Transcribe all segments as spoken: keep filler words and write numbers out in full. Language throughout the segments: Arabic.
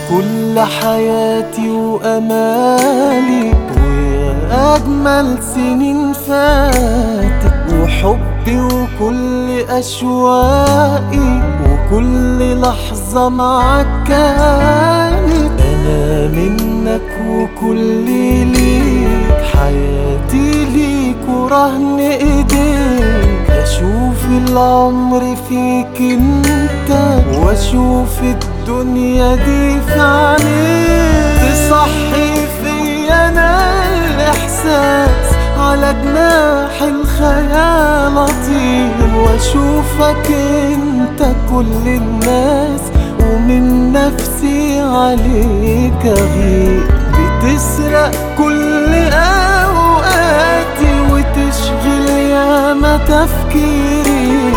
كل حياتي وأمالي، ويا أجمل سنين فاتت، وحبي وكل أشواقي، وكل لحظة معاك كانت. أنا منك وكلي ليك، حياتي ليك ورهن إيديك. أشوف العمر فيك انت، وأشوف الدنيا دي في عينيك. تصحي فيا أنا الإحساس، على جناح الخيال أطير، وأشوفك انت كل الناس، ومن نفسي عليك أغير. بتسرق كل أوقاتي، وتشغل ياما تفكيري،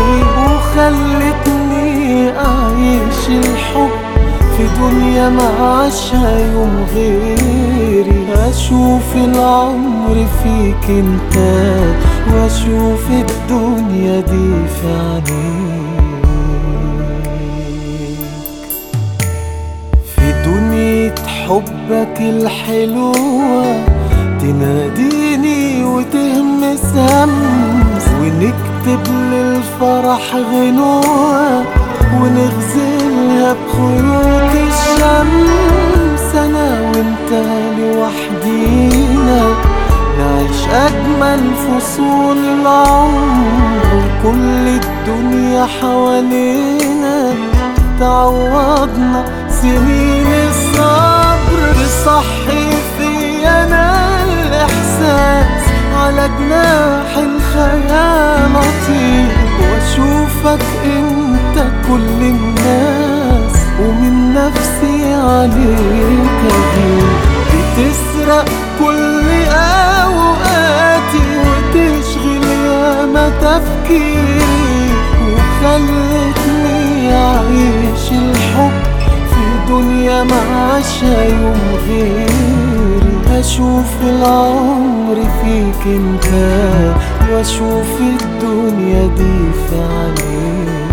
وخلتني أعيش الحب في دنيا معاشها يوم غيري. أشوف العمر فيك انت، وأشوف الدنيا دي في عينيك. في دنيا حبك الحلوة تناديني وتهمس همس، ونكتب للفرح غنوة، ونغزلها بخيوط الشمس. أنا وانت لوحدينا نعيش أجمل فصول العمر، وكل الدنيا حوالينا تعوضنا سنين الصبر. تصحي فيا أنا الإحساس، على جناح الخيال أطير، وأشوفك انت كل الناس، ومن نفسي عليك أغير. بتسرق كل أوقاتي، وتشغل ياما تفكيري، وخلتني أعيش الحب في دنيا معاشها يوم غيري. أشوف العمر فيك انت، وأشوف الدنيا دي في عينيك.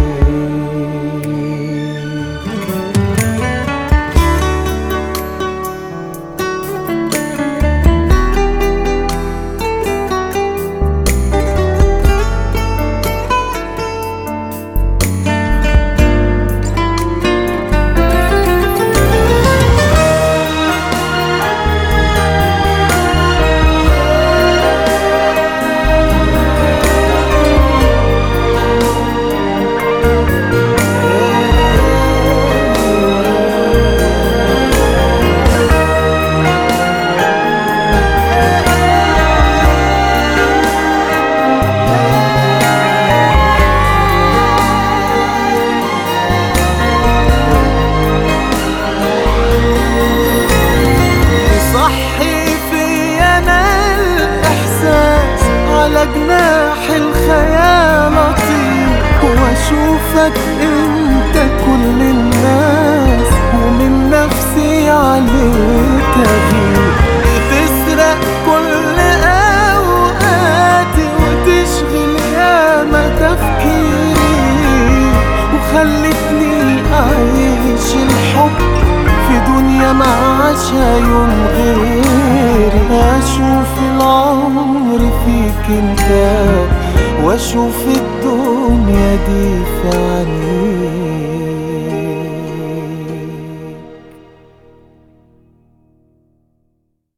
على جناح الخيال أطير، وأشوفك انت كل الناس، ومن نفسي عليك أغير. بتسرق كل أوقاتي، وتشغل ياما تفكيري، وخلتني أعيش الحب في دنيا معاشها يوم غيري. أشوف العمر فيك انت، وأشوف الدنيا دي في عينيك.